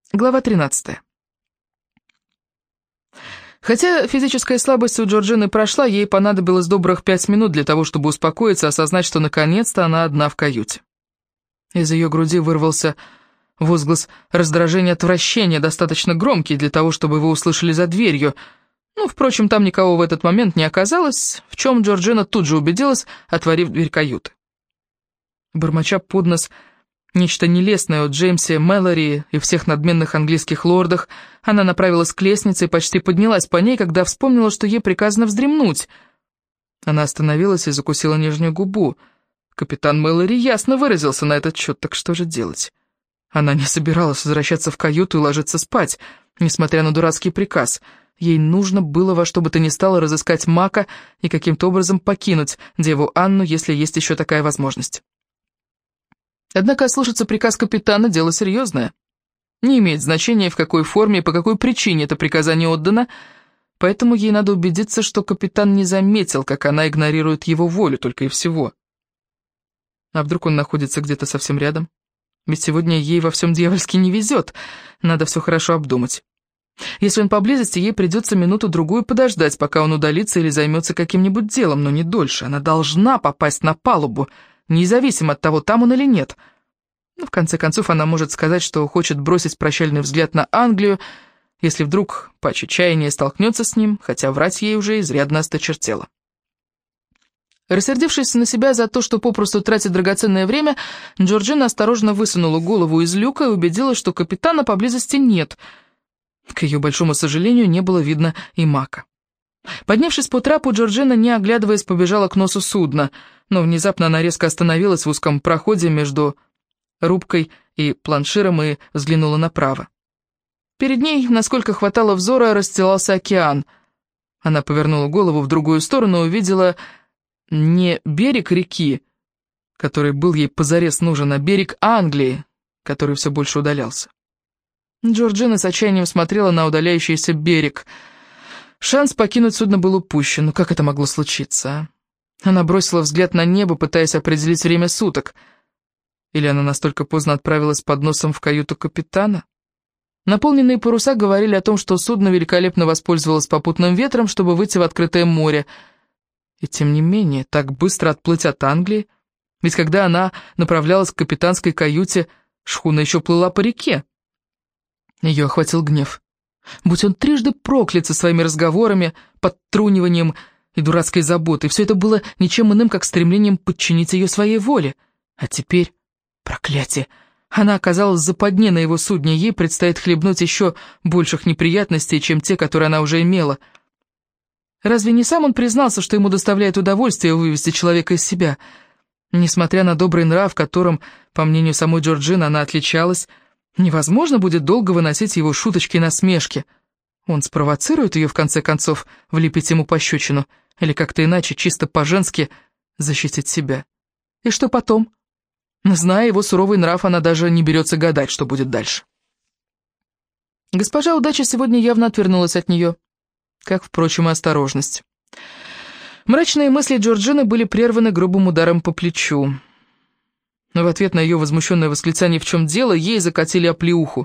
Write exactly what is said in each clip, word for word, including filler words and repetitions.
Глава тринадцатая. Хотя физическая слабость у Джорджины прошла, ей понадобилось добрых пять минут для того, чтобы успокоиться и осознать, что наконец-то она одна в каюте. Из ее груди вырвался возглас раздражения и отвращения, достаточно громкий для того, чтобы его услышали за дверью. Ну, впрочем, там никого в этот момент не оказалось, в чем Джорджина тут же убедилась, отворив дверь каюты. Бормоча под нос нечто нелестное о Джеймсе Мэлори и всех надменных английских лордах, она направилась к лестнице и почти поднялась по ней, когда вспомнила, что ей приказано вздремнуть. Она остановилась и закусила нижнюю губу. Капитан Мэлори ясно выразился на этот счет, так что же делать? Она не собиралась возвращаться в каюту и ложиться спать, несмотря на дурацкий приказ. Ей нужно было во что бы то ни стало разыскать Мака и каким-то образом покинуть деву Анну, если есть еще такая возможность. Однако ослушаться приказ капитана — дело серьезное. Не имеет значения, в какой форме и по какой причине это приказание отдано, поэтому ей надо убедиться, что капитан не заметил, как она игнорирует его волю, только и всего. А вдруг он находится где-то совсем рядом? Ведь сегодня ей во всем дьявольски не везет, надо все хорошо обдумать. Если он поблизости, ей придется минуту-другую подождать, пока он удалится или займется каким-нибудь делом, но не дольше. Она должна попасть на палубу, независимо от того, там он или нет. Но в конце концов она может сказать, что хочет бросить прощальный взгляд на Англию, если вдруг по чаяния столкнется с ним, хотя врать ей уже изрядно осточертело. Рассердившись на себя за то, что попросту тратит драгоценное время, Джорджина осторожно высунула голову из люка и убедилась, что капитана поблизости нет. К ее большому сожалению, не было видно и Мака. Поднявшись по трапу, Джорджина, не оглядываясь, побежала к носу судна, но внезапно она резко остановилась в узком проходе между рубкой и планширом и взглянула направо. Перед ней, насколько хватало взора, расстилался океан. Она повернула голову в другую сторону и увидела не берег реки, который был ей позарез нужен, а берег Англии, который все больше удалялся. Джорджина с отчаянием смотрела на удаляющийся берег. Шанс покинуть судно был упущен. Но как это могло случиться, а? Она бросила взгляд на небо, пытаясь определить время суток. Или она настолько поздно отправилась под носом в каюту капитана? Наполненные паруса говорили о том, что судно великолепно воспользовалось попутным ветром, чтобы выйти в открытое море. И тем не менее, так быстро отплыть от Англии? Ведь когда она направлялась к капитанской каюте, шхуна еще плыла по реке. Ее охватил гнев. Будь он трижды проклят со своими разговорами, подтруниванием и дурацкой заботой, все это было ничем иным, как стремлением подчинить ее своей воле. А теперь, проклятие, она оказалась в западне на его судне, ей предстоит хлебнуть еще больших неприятностей, чем те, которые она уже имела. Разве не сам он признался, что ему доставляет удовольствие вывести человека из себя? Несмотря на добрый нрав, которым, по мнению самой Джорджины, она отличалась, невозможно будет долго выносить его шуточки и насмешки. Он спровоцирует ее, в конце концов, влепить ему пощечину, или как-то иначе, чисто по-женски, защитить себя. И что потом? Зная его суровый нрав, она даже не берется гадать, что будет дальше. Госпожа Удача сегодня явно отвернулась от нее, как, впрочем, и осторожность. Мрачные мысли Джорджины были прерваны грубым ударом по плечу. Но в ответ на ее возмущенное восклицание «в чем дело?» ей закатили оплеуху.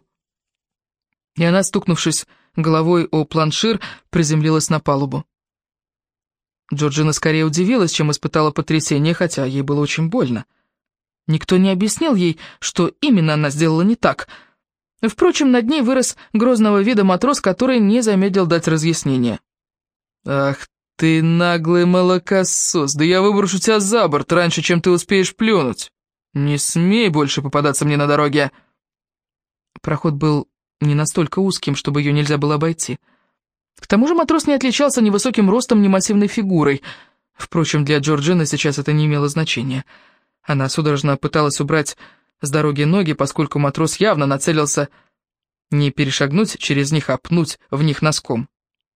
И она, стукнувшись головой о планшир, приземлилась на палубу. Джорджина скорее удивилась, чем испытала потрясение, хотя ей было очень больно. Никто не объяснил ей, что именно она сделала не так. Впрочем, над ней вырос грозного вида матрос, который не замедлил дать разъяснение. «Ах ты, наглый молокосос, да я выброшу тебя за борт раньше, чем ты успеешь плюнуть. Не смей больше попадаться мне на дороге!» Проход был не настолько узким, чтобы ее нельзя было обойти. К тому же матрос не отличался ни высоким ростом, ни массивной фигурой. Впрочем, для Джорджины сейчас это не имело значения. Она судорожно пыталась убрать с дороги ноги, поскольку матрос явно нацелился не перешагнуть через них, а пнуть в них носком.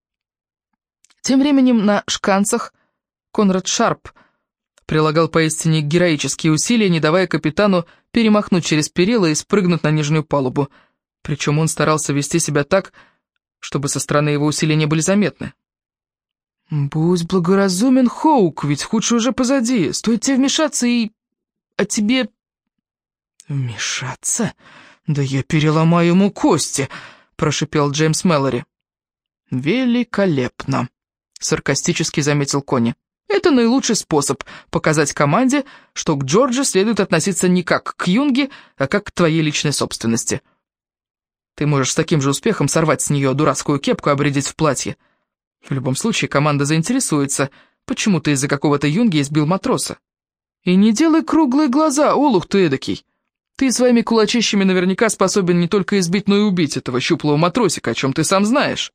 Тем временем на шканцах Конрад Шарп прилагал поистине героические усилия, не давая капитану перемахнуть через перила и спрыгнуть на нижнюю палубу. Причем он старался вести себя так, чтобы со стороны его усилия не были заметны. «Будь благоразумен, Хоук, ведь худшее уже позади. Стоит тебе вмешаться и... а тебе...» «Вмешаться? «Да я переломаю ему кости», — прошипел Джеймс Мэлори. «Великолепно», — саркастически заметил Конни. «Это наилучший способ показать команде, что к Джорджи следует относиться не как к юнге, а как к твоей личной собственности. Ты можешь с таким же успехом сорвать с нее дурацкую кепку и обрядить в платье. В любом случае, команда заинтересуется, почему ты из-за какого-то юнги избил матроса. И не делай круглые глаза, олух ты эдакий. Ты своими кулачищами наверняка способен не только избить, но и убить этого щуплого матросика, о чем ты сам знаешь».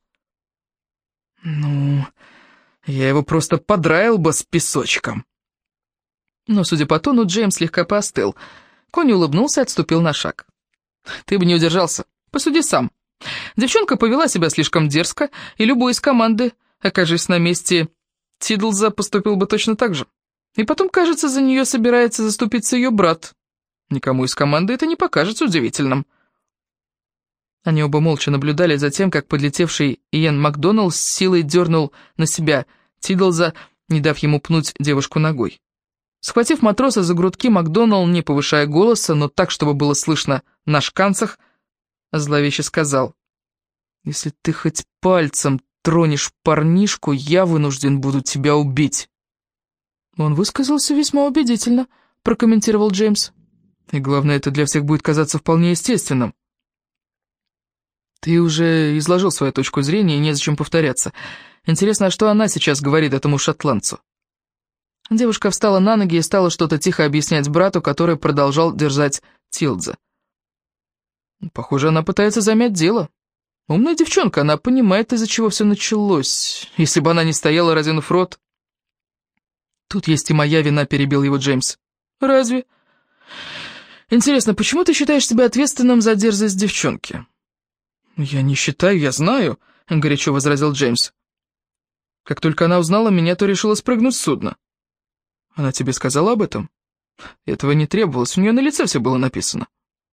«Ну, я его просто подраил бы с песочком». Но, судя по тону, Джеймс слегка поостыл. Конни улыбнулся и отступил на шаг. «Ты бы не удержался. Посуди сам. Девчонка повела себя слишком дерзко, и любой из команды, окажись на месте Тиддлза, поступил бы точно так же. И потом, кажется, за нее собирается заступиться ее брат. Никому из команды это не покажется удивительным». Они оба молча наблюдали за тем, как подлетевший Иэн Макдоналл с силой дернул на себя Тиддлза, не дав ему пнуть девушку ногой. Схватив матроса за грудки, Макдоналл, не повышая голоса, но так, чтобы было слышно на шканцах, зловеще сказал: «Если ты хоть пальцем тронешь парнишку, я вынужден буду тебя убить». «Он высказался весьма убедительно», — прокомментировал Джеймс. «И главное, это для всех будет казаться вполне естественным». «Ты уже изложил свою точку зрения, и незачем повторяться. Интересно, а что она сейчас говорит этому шотландцу?» Девушка встала на ноги и стала что-то тихо объяснять брату, который продолжал держать Тилдза. «Похоже, она пытается замять дело. Умная девчонка, она понимает, из-за чего все началось. Если бы она не стояла, разинув рот...» «Тут есть и моя вина», — перебил его Джеймс. «Разве? Интересно, почему ты считаешь себя ответственным за дерзость девчонки?» «Я не считаю, я знаю», — горячо возразил Джеймс. «Как только она узнала меня, то решила спрыгнуть с судна». «Она тебе сказала об этом?» «Этого не требовалось, у нее на лице все было написано».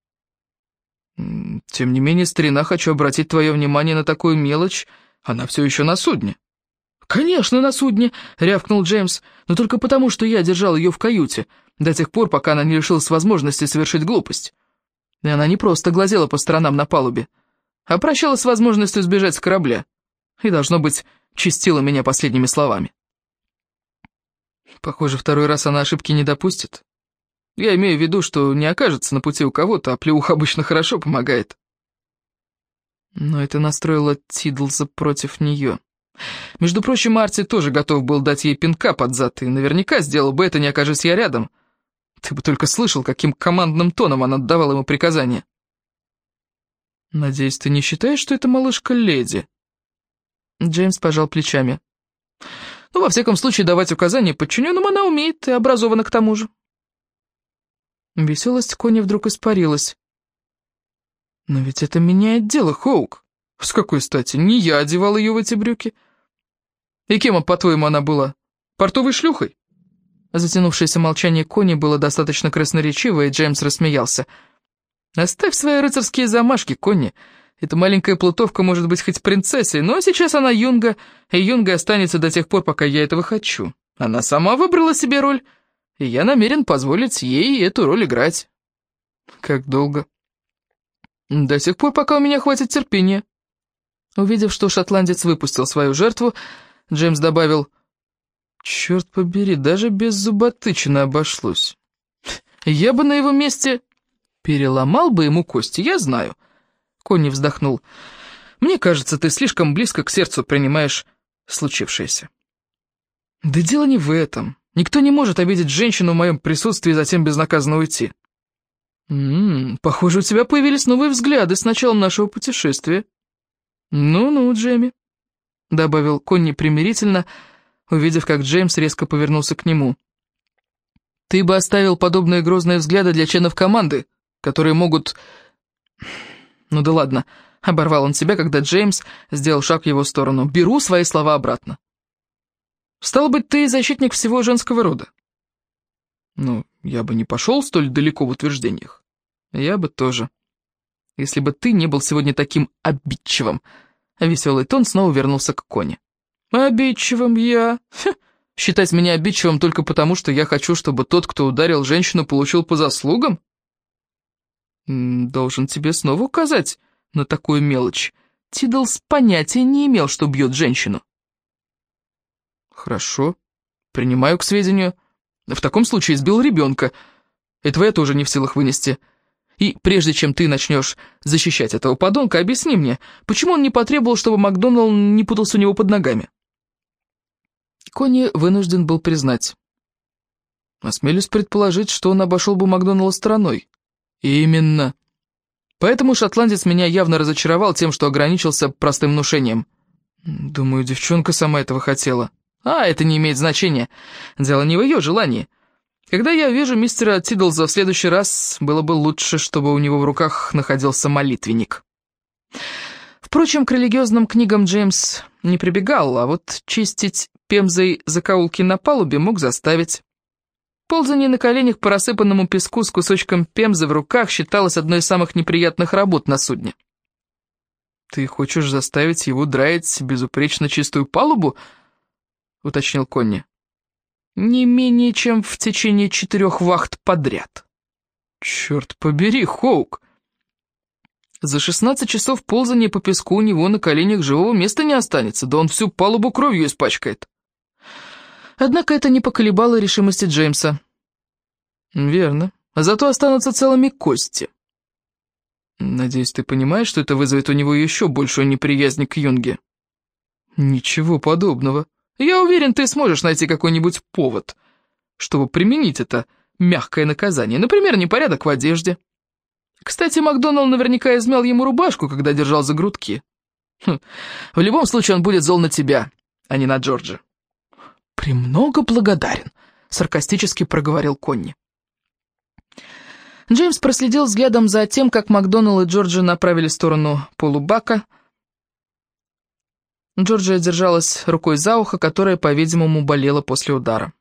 «Тем не менее, старина, хочу обратить твое внимание на такую мелочь. Она все еще на судне». «Конечно, на судне», — рявкнул Джеймс, «но только потому, что я держал ее в каюте, до тех пор, пока она не лишилась возможности совершить глупость. И она не просто глазела по сторонам на палубе, а прощалась с возможностью сбежать с корабля. И, должно быть, чистила меня последними словами». «Похоже, второй раз она ошибки не допустит. Я имею в виду, что не окажется на пути у кого-то, а плеуха обычно хорошо помогает». Но это настроило Тиддлза против нее. Между прочим, Арти тоже готов был дать ей пинка под зад, и наверняка сделал бы это, не окажись я рядом. Ты бы только слышал, каким командным тоном она отдавала ему приказания. «Надеюсь, ты не считаешь, что это малышка леди?» Джеймс пожал плечами. «Ну, во всяком случае, давать указания подчиненным она умеет и образована к тому же». Веселость Конни вдруг испарилась. «Но ведь это меняет дело, Хоук. С какой стати? Не я одевал ее в эти брюки. И кем, по-твоему, она была? Портовой шлюхой?» Затянувшееся молчание Конни было достаточно красноречиво, и Джеймс рассмеялся. «Оставь свои рыцарские замашки, Конни. Эта маленькая плутовка может быть хоть принцессой, но сейчас она юнга, и юнга останется до тех пор, пока я этого хочу. Она сама выбрала себе роль, и я намерен позволить ей эту роль играть». «Как долго?» «До сих пор, пока у меня хватит терпения». Увидев, что шотландец выпустил свою жертву, Джеймс добавил: «Черт побери, даже без зуботычины обошлось. Я бы на его месте переломал бы ему кости, я знаю». Конни вздохнул. «Мне кажется, ты слишком близко к сердцу принимаешь случившееся». «Да дело не в этом. Никто не может обидеть женщину в моем присутствии и затем безнаказанно уйти». «М-м, похоже, у тебя появились новые взгляды с началом нашего путешествия». «Ну-ну, Джейми», — добавил Конни примирительно, увидев, как Джеймс резко повернулся к нему. «Ты бы оставил подобные грозные взгляды для членов команды, которые могут...» «Ну да ладно», — оборвал он себя, когда Джеймс сделал шаг в его сторону. «Беру свои слова обратно. Стало быть, ты защитник всего женского рода». «Ну, я бы не пошел столь далеко в утверждениях. Я бы тоже. Если бы ты не был сегодня таким обидчивым». Веселый тон снова вернулся к Конни. «Обидчивым я? Хм, считать меня обидчивым только потому, что я хочу, чтобы тот, кто ударил женщину, получил по заслугам?» Должен тебе снова указать на такую мелочь. Тиддлс понятия не имел, что бьет женщину. Хорошо, принимаю к сведению. В таком случае избил ребенка. Этого я тоже не в силах вынести. И прежде чем ты начнешь защищать этого подонка, объясни мне, почему он не потребовал, чтобы Макдоналл не путался у него под ногами? Конни вынужден был признать. Осмелюсь предположить, что он обошел бы Макдоналла стороной. Именно. Поэтому шотландец меня явно разочаровал тем, что ограничился простым внушением. Думаю, девчонка сама этого хотела. А, это не имеет значения. Дело не в ее желании. Когда я вижу мистера Тиддлза в следующий раз, было бы лучше, чтобы у него в руках находился молитвенник. Впрочем, к религиозным книгам Джеймс не прибегал, а вот чистить пемзой закоулки на палубе мог заставить. Ползание на коленях по рассыпанному песку с кусочком пемзы в руках считалось одной из самых неприятных работ на судне. «Ты хочешь заставить его драить безупречно чистую палубу?» — уточнил Конни. «Не менее чем в течение четырех вахт подряд». «Черт побери, Хоук! За шестнадцать часов ползания по песку у него на коленях живого места не останется, да он всю палубу кровью испачкает». Однако это не поколебало решимости Джеймса. «Верно. А зато останутся целыми кости. Надеюсь, ты понимаешь, что это вызовет у него еще большую неприязнь к Юнге?» «Ничего подобного. Я уверен, ты сможешь найти какой-нибудь повод, чтобы применить это мягкое наказание. Например, непорядок в одежде. Кстати, Макдоналл наверняка измял ему рубашку, когда держал за грудки. Хм. В любом случае он будет зол на тебя, а не на Джорджа». «Премного благодарен», — саркастически проговорил Конни. Джеймс проследил взглядом за тем, как Макдоналл и Джорджи направили в сторону полубака. Джорджия держалась рукой за ухо, которая, по-видимому, болела после удара.